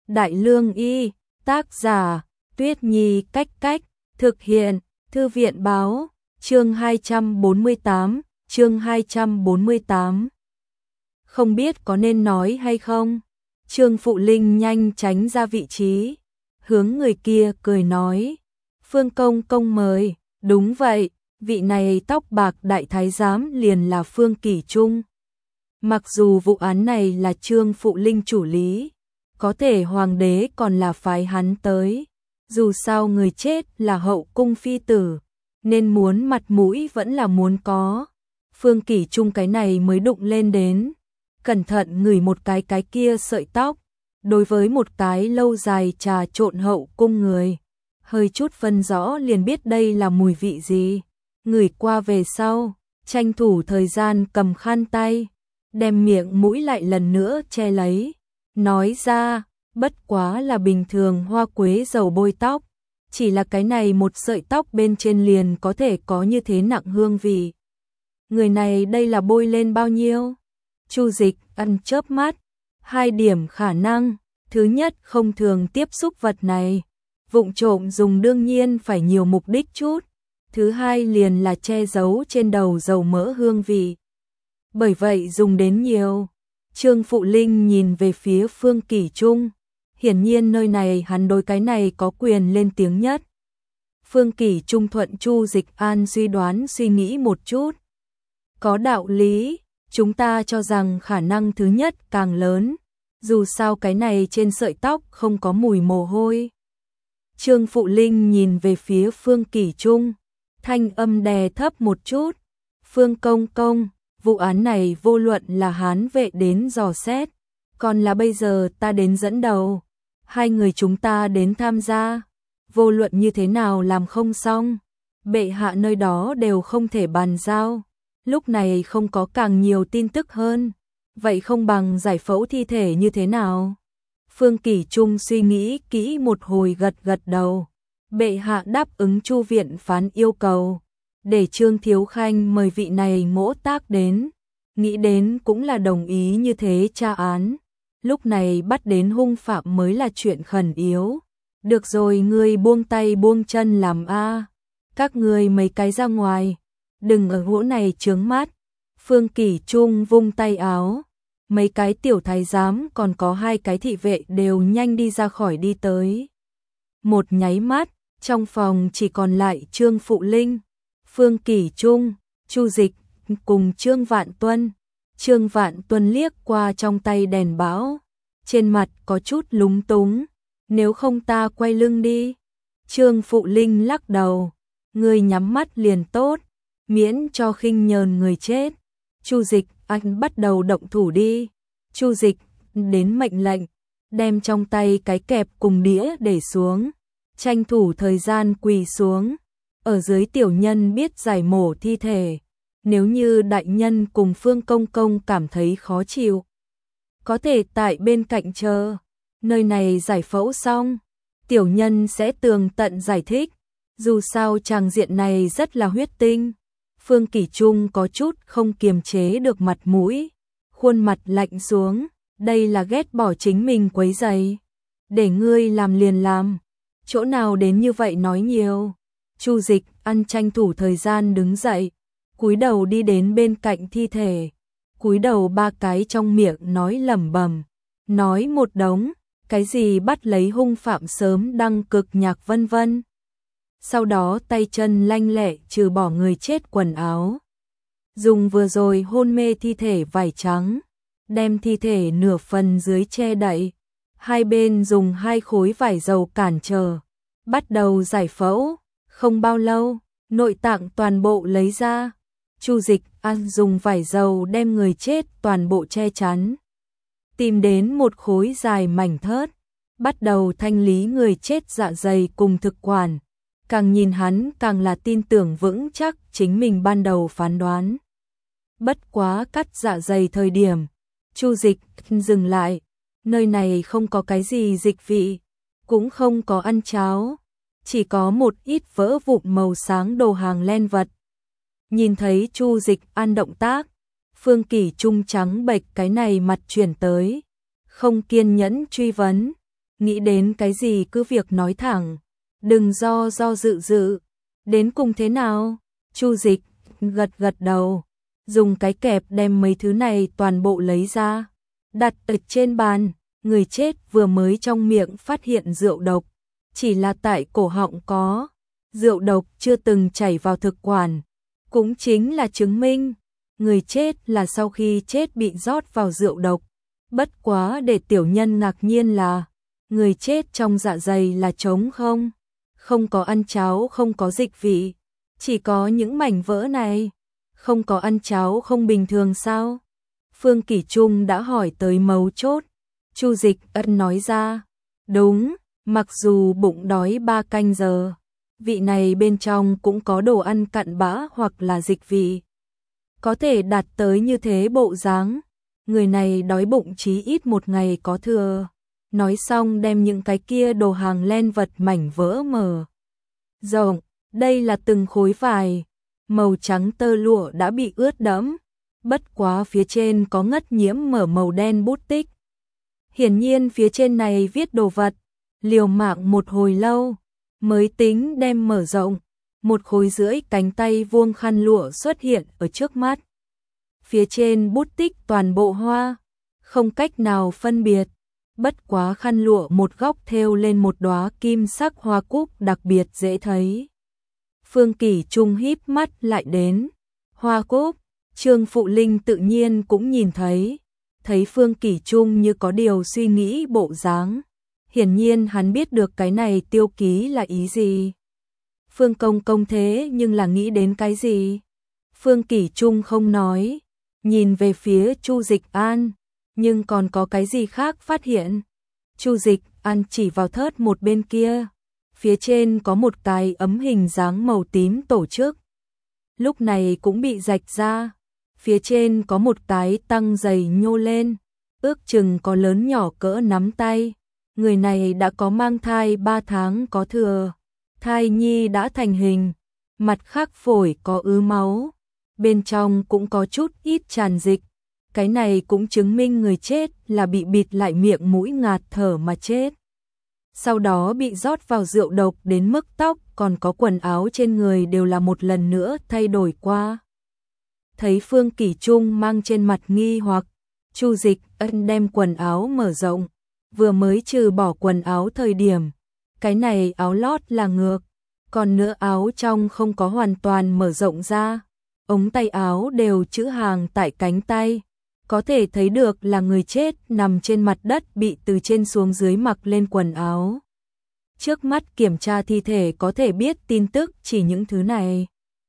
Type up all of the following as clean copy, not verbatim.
Đại Lương Y, tác giả, Tuyết Nhi Cách Cách, thực hiện, Thư viện Báo, chương 248, chương 248. Không biết có nên nói hay không? Trương Phụ Linh nhanh tránh ra vị trí, hướng người kia cười nói, Phương Công Công mời, đúng vậy, vị này tóc bạc đại thái giám liền là Phương Kỷ Trung. Mặc dù vụ án này là Trương Phụ Linh chủ lý, có thể hoàng đế còn là phái hắn tới, dù sao người chết là hậu cung phi tử, nên muốn mặt mũi vẫn là muốn có. Phương Kỷ Trung cái này mới đụng lên đến, cẩn thận ngửi một cái kia sợi tóc, đối với một cái lâu dài trà trộn hậu cung người, hơi chút phân rõ liền biết đây là mùi vị gì. Ngửi qua về sau, tranh thủ thời gian cầm khăn tay, đem miệng mũi lại lần nữa che lấy, nói ra, bất quá là bình thường hoa quế dầu bôi tóc, chỉ là cái này một sợi tóc bên trên liền có thể có như thế nặng hương vị. Người này đây là bôi lên bao nhiêu? Chu Dịch ăn chớp mắt, 2 điểm khả năng, thứ nhất không thường tiếp xúc vật này, vụng trộm dùng đương nhiên phải nhiều mục đích chút, thứ hai liền là che giấu trên đầu dầu mỡ hương vị. Bởi vậy dùng đến nhiều. Trương Phụ Linh nhìn về phía Phương Kỷ Trung, hiển nhiên nơi này hắn đối cái này có quyền lên tiếng nhất. Phương Kỷ Trung thuận Chu Dịch An suy đoán suy nghĩ một chút. Có đạo lý, chúng ta cho rằng khả năng thứ nhất càng lớn, dù sao cái này trên sợi tóc không có mùi mồ hôi. Trương Phụ Linh nhìn về phía Phương Kỷ Trung, thanh âm đè thấp một chút, Phương Công Công, vụ án này vô luận là Hán vệ đến dò xét, còn là bây giờ ta đến dẫn đầu, 2 người chúng ta đến tham gia, vô luận như thế nào làm không xong, bệ hạ nơi đó đều không thể bàn giao, lúc này không có càng nhiều tin tức hơn, vậy không bằng giải phẫu thi thể như thế nào? Phương Kỷ Trung suy nghĩ kỹ một hồi gật đầu, bệ hạ đáp ứng Chu viện phán yêu cầu, để Trương Thiếu Khanh mời vị này ngỗ tác đến, nghĩ đến cũng là đồng ý như thế tra án, lúc này bắt đến hung phạm mới là chuyện khẩn yếu. Được rồi, ngươi buông tay buông chân làm a, các ngươi mấy cái ra ngoài, đừng ở chỗ này chướng mắt. Phương Kỷ Trung vung tay áo, mấy cái tiểu thái giám còn có 2 cái thị vệ đều nhanh đi ra khỏi đi tới. Một nháy mắt, trong phòng chỉ còn lại Trương Phụ Linh, Phương Kỷ Trung, Chu Dịch cùng Trương Vạn Tuân. Trương Vạn Tuân liếc qua trong tay đèn báo, trên mặt có chút lúng túng, nếu không ta quay lưng đi. Trương Phụ Linh lắc đầu, ngươi nhắm mắt liền tốt, miễn cho khinh nhờn người chết. Chu Dịch, anh bắt đầu động thủ đi. Chu Dịch đến mệnh lệnh, đem trong tay cái kẹp cùng đĩa để xuống, tranh thủ thời gian quỳ xuống. Ở dưới tiểu nhân biết giải mổ thi thể, nếu như đại nhân cùng Phương Công Công cảm thấy khó chịu, có thể tại bên cạnh chờ, nơi này giải phẫu xong, tiểu nhân sẽ tường tận giải thích, dù sao tràng diện này rất là huyết tinh. Phương Kỷ Trung có chút không kiềm chế được mặt mũi, khuôn mặt lạnh xuống, đây là ghét bỏ chính mình quấy rầy, để ngươi làm liền làm, chỗ nào đến như vậy nói nhiều. Chu Dịch ăn tranh thủ thời gian đứng dậy, cúi đầu đi đến bên cạnh thi thể, cúi đầu 3 cái trong miệng nói lẩm bẩm, nói một đống, cái gì bắt lấy hung phạm sớm đăng cực nhạc vân vân. Sau đó tay chân lanh lẹ trừ bỏ người chết quần áo, dùng vừa rồi hôn mê thi thể vải trắng, đem thi thể nửa phần dưới che đậy, 2 bên dùng 2 khối vải dầu cản trở, bắt đầu giải phẫu. Không bao lâu, nội tạng toàn bộ lấy ra, Chu Dịch ăn dùng vải dầu đem người chết toàn bộ che chắn, tìm đến một khối dài mảnh thớt, bắt đầu thanh lý người chết dạ dày cùng thực quản. Càng nhìn hắn càng là tin tưởng vững chắc chính mình ban đầu phán đoán. Bất quá cắt dạ dày thời điểm, Chu Dịch dừng lại, nơi này không có cái gì dịch vị, cũng không có ăn cháo, chỉ có một ít vỡ vụn màu sáng đồ hàng len vật. Nhìn thấy Chu Dịch ăn động tác, Phương Kỷ Trung trắng bệch cái này mặt chuyển tới, không kiên nhẫn truy vấn, nghĩ đến cái gì cứ việc nói thẳng, đừng do dự. Đến cùng thế nào? Chu Dịch gật gật đầu, dùng cái kẹp đem mấy thứ này toàn bộ lấy ra, đặt ở trên bàn. Người chết vừa mới trong miệng phát hiện rượu độc, chỉ là tại cổ họng có rượu độc chưa từng chảy vào thực quản, cũng chính là chứng minh người chết là sau khi chết bị rót vào rượu độc. Bất quá để tiểu nhân ngạc nhiên là người chết trong dạ dày là trống không, không có ăn cháo, không có dịch vị, chỉ có những mảnh vỡ này. Không có ăn cháo không bình thường sao? Phương Kỷ Trung đã hỏi tới mấu chốt. Chu Dịch ân nói ra, đúng, mặc dù bụng đói 3 canh giờ, vị này bên trong cũng có đồ ăn cặn bã hoặc là dịch vị. Có thể đạt tới như thế bộ dáng, người này đói bụng chí ít 1 ngày có thừa. Nói xong đem những cái kia đồ hàng len vật mảnh vỡ mở rộng, đây là từng khối vải, màu trắng tơ lụa đã bị ướt đẫm, bất quá phía trên có ngất nhiễm mở màu đen bút tích. Hiển nhiên phía trên này viết đồ vật, liều mạng một hồi lâu, mới tính đem mở rộng, 1 khối rưỡi cánh tay vuông khăn lụa xuất hiện ở trước mắt. Phía trên bút tích toàn bộ hoa, không cách nào phân biệt, bất quá khăn lụa một góc thêu lên một đóa kim sắc hoa cúc đặc biệt dễ thấy. Phương Kỷ Trung híp mắt lại đến, hoa cúc, Trương Phụ Linh tự nhiên cũng nhìn thấy. Thấy Phương Kỷ Trung như có điều suy nghĩ bộ dáng, hiển nhiên hắn biết được cái này tiêu ký là ý gì. Phương Công Công thế nhưng là nghĩ đến cái gì? Phương Kỷ Trung không nói, nhìn về phía Chu Dịch An, nhưng còn có cái gì khác phát hiện? Chu Dịch An chỉ vào thớt một bên kia, phía trên có một cái ấm hình dáng màu tím tổ chức. Lúc này cũng bị rạch ra. Phía trên có một cái tăng dày nhô lên, ước chừng có lớn nhỏ cỡ nắm tay. Người này đã có mang thai 3 tháng có thừa, thai nhi đã thành hình, mặt khác phổi có ứ máu, bên trong cũng có chút ít tràn dịch. Cái này cũng chứng minh người chết là bị bịt lại miệng mũi ngạt thở mà chết. Sau đó bị rót vào rượu độc đến mức tóc còn có quần áo trên người đều là một lần nữa thay đổi qua. Thấy Phương Kỷ Trung mang trên mặt nghi hoặc, Chu Dịch Ân đem quần áo mở rộng, vừa mới trừ bỏ quần áo thời điểm, cái này áo lót là ngược, còn nữa áo trong không có hoàn toàn mở rộng ra, ống tay áo đều chữ hàng tại cánh tay, có thể thấy được là người chết nằm trên mặt đất bị từ trên xuống dưới mặc lên quần áo. Trước mắt kiểm tra thi thể có thể biết tin tức chỉ những thứ này.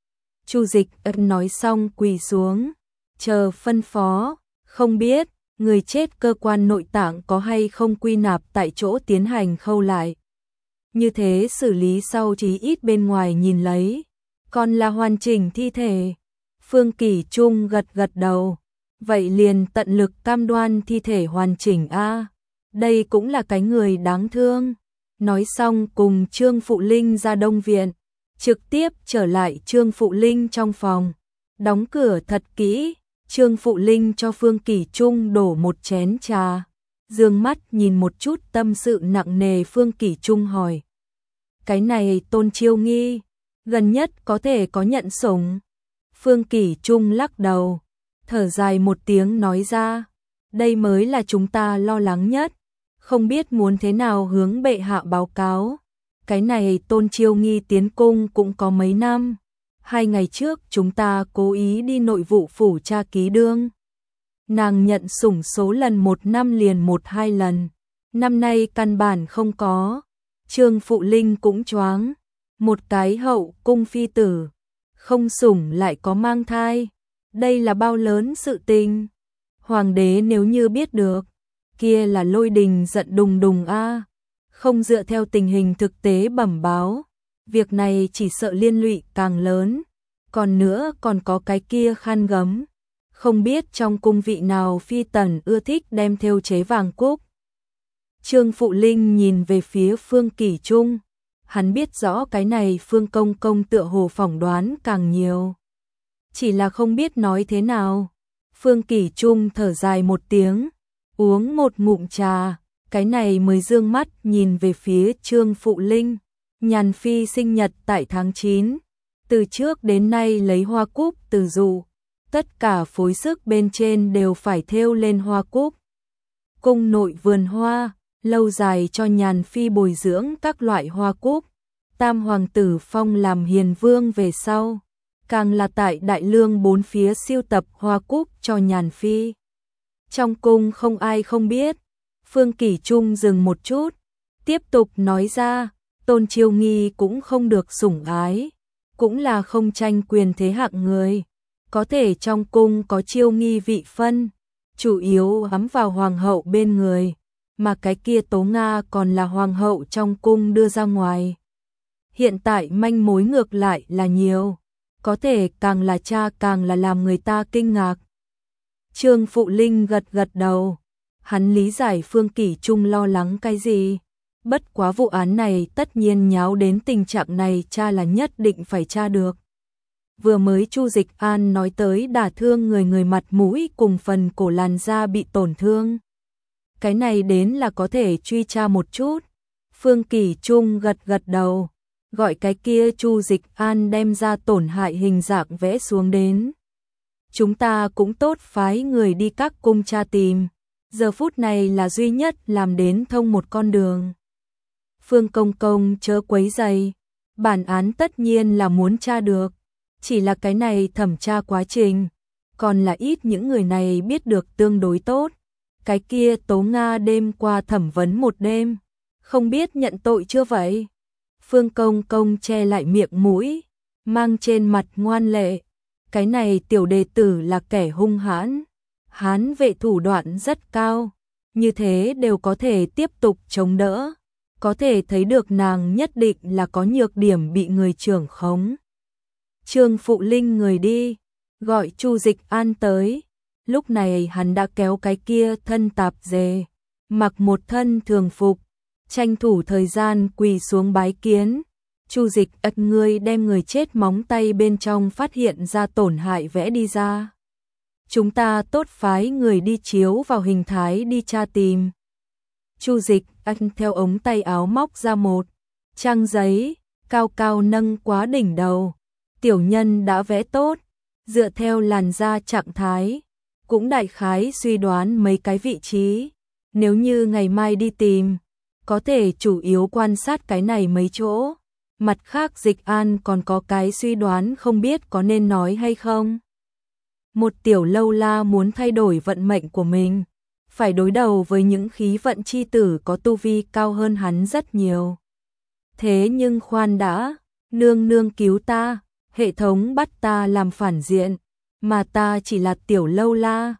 Chu Dịch Ân nói xong quỳ xuống, chờ phân phó, không biết người chết cơ quan nội tạng có hay không quy nạp tại chỗ tiến hành khâu lại. Như thế xử lý sau chí ít bên ngoài nhìn lấy, còn là hoàn chỉnh thi thể. Phương Kỷ Trung gật gật đầu, vậy liền tận lực cam đoan thi thể hoàn chỉnh a. Đây cũng là cái người đáng thương. Nói xong cùng Trương Phụ Linh ra Đông Viện, trực tiếp trở lại Trương Phụ Linh trong phòng, đóng cửa thật kỹ. Trương Phụ Linh cho Phương Kỷ Trung đổ một chén trà, dương mắt nhìn một chút tâm sự nặng nề. Phương Kỷ Trung hỏi, cái này Tôn Chiêu Nghi gần nhất có thể có nhận sủng? Phương Kỷ Trung lắc đầu, thở dài một tiếng nói ra, đây mới là chúng ta lo lắng nhất, không biết muốn thế nào hướng bệ hạ báo cáo. Cái này Tôn Chiêu Nghi tiến cung cũng có mấy năm. 2 ngày trước chúng ta cố ý đi nội vụ phủ tra ký đương. Nàng nhận sủng số lần 1 năm liền 1-2 lần. Năm nay căn bản không có. Trương Phụ Linh cũng choáng. Một cái hậu cung phi tử, không sủng lại có mang thai. Đây là bao lớn sự tình. Hoàng đế nếu như biết được, kia là lôi đình giận đùng đùng a. Không dựa theo tình hình thực tế bẩm báo, việc này chỉ sợ liên lụy càng lớn. Còn nữa còn có cái kia khăn gấm, không biết trong cung vị nào phi tần ưa thích đem thêu chế vàng cúc. Trương Phụ Linh nhìn về phía Phương Kỷ Trung, hắn biết rõ cái này Phương Công Công tựa hồ phỏng đoán càng nhiều, chỉ là không biết nói thế nào. Phương Kỷ Trung thở dài một tiếng, uống một ngụm trà, cái này mới dương mắt nhìn về phía Trương Phụ Linh. Nhàn Phi sinh nhật tại tháng 9, từ trước đến nay lấy hoa cúc từ dụ, tất cả phối sức bên trên đều phải thêu lên hoa cúc. Cung nội vườn hoa, lâu dài cho Nhàn Phi bồi dưỡng các loại hoa cúc. Tam hoàng tử phong làm hiền vương về sau, càng là tại Đại Lương bốn phía siêu tập hoa cúc cho Nhàn Phi. Trong cung không ai không biết. Phương Kỷ Trung dừng một chút, tiếp tục nói ra, Tôn Chiêu Nghi cũng không được sủng ái, cũng là không tranh quyền thế hạng người, có thể trong cung có Chiêu Nghi vị phân, chủ yếu hắm vào hoàng hậu bên người, mà cái kia Tố Nga còn là hoàng hậu trong cung đưa ra ngoài. Hiện tại manh mối ngược lại là nhiều, có thể càng là cha càng là làm người ta kinh ngạc. Trương Phụ Linh gật gật đầu, hắn lý giải Phương Kỷ Trung lo lắng cái gì. Bất quá vụ án này tất nhiên nháo đến tình trạng này cha là nhất định phải tra được. Vừa mới Chu Dịch An nói tới đả thương người mặt mũi cùng phần cổ làn da bị tổn thương. Cái này đến là có thể truy tra một chút. Phương Kỷ Trung gật gật đầu, gọi cái kia Chu Dịch An đem ra tổn hại hình dạng vẽ xuống đến. Chúng ta cũng tốt phái người đi các cung tra tìm, giờ phút này là duy nhất làm đến thông một con đường. Phương Công Công chớ quấy rầy, bản án tất nhiên là muốn tra được, chỉ là cái này thẩm tra quá trình, còn là ít những người này biết được tương đối tốt. Cái kia Tố Nga đêm qua thẩm vấn một đêm, không biết nhận tội chưa vậy? Phương Công Công che lại miệng mũi, mang trên mặt ngoan lệ. Cái này tiểu đệ tử là kẻ hung hãn, hán vệ thủ đoạn rất cao, như thế đều có thể tiếp tục chống đỡ, có thể thấy được nàng nhất định là có nhược điểm bị người trưởng khống. Trương Phụ Linh người đi, gọi Chu Dịch An tới, lúc này hắn đã kéo cái kia thân tạp dề, mặc một thân thường phục, tranh thủ thời gian quỳ xuống bái kiến. Chu Dịch Ất ngươi đem người chết móng tay bên trong phát hiện ra tổn hại vẽ đi ra. Chúng ta tốt phái người đi chiếu vào hình thái đi tra tìm. Chu Dịch Ất theo ống tay áo móc ra một trang giấy, cao cao nâng quá đỉnh đầu. Tiểu nhân đã vẽ tốt, dựa theo làn da trạng thái, cũng đại khái suy đoán mấy cái vị trí. Nếu như ngày mai đi tìm, có thể chủ yếu quan sát cái này mấy chỗ. Mặt khác Dịch An còn có cái suy đoán không biết có nên nói hay không. Một tiểu lâu la muốn thay đổi vận mệnh của mình, phải đối đầu với những khí vận chi tử có tu vi cao hơn hắn rất nhiều. Thế nhưng khoan đã, nương nương cứu ta, hệ thống bắt ta làm phản diện, mà ta chỉ là tiểu lâu la,